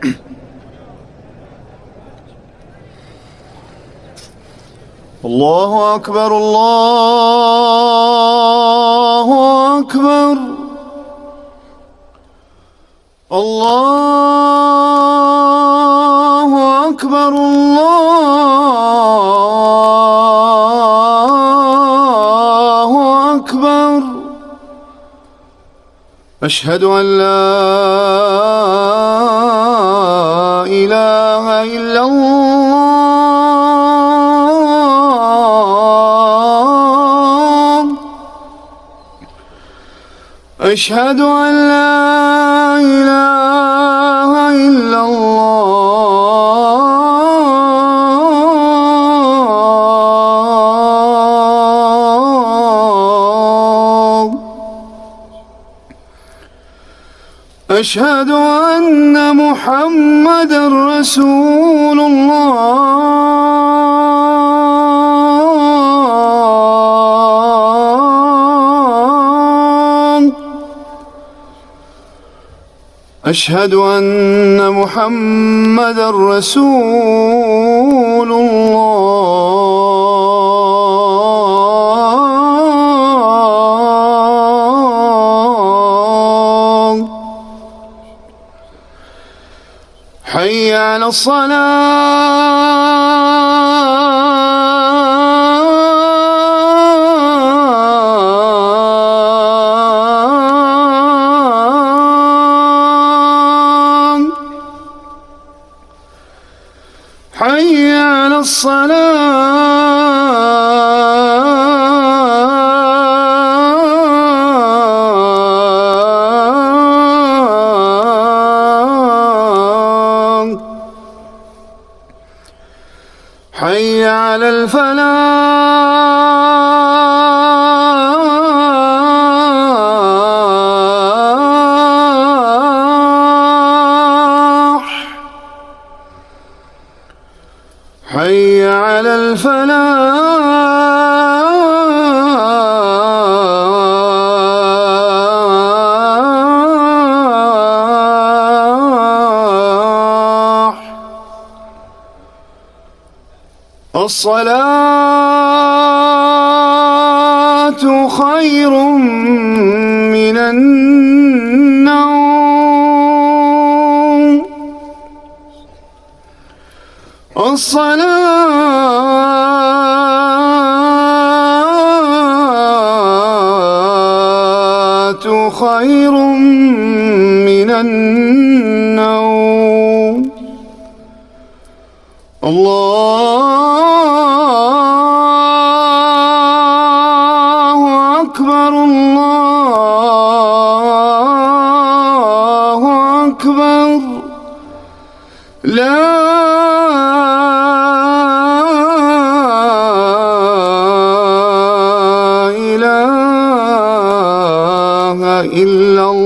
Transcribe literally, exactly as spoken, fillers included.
الله أكبر الله أكبر الله أكبر الله أكبر أشهد أن لا إله إلا الله أشهد أن لا إله إلا الله أشهد أن محمدًا رسول الله أشهد أن محمدًا رسول الله حي على الصلاة حي على الصلاة حي على الفلاح حي على الفلاح الصلاة خير من النوم الصلاة خير من النوم الله أكبر الله أكبر لا إله إلا الله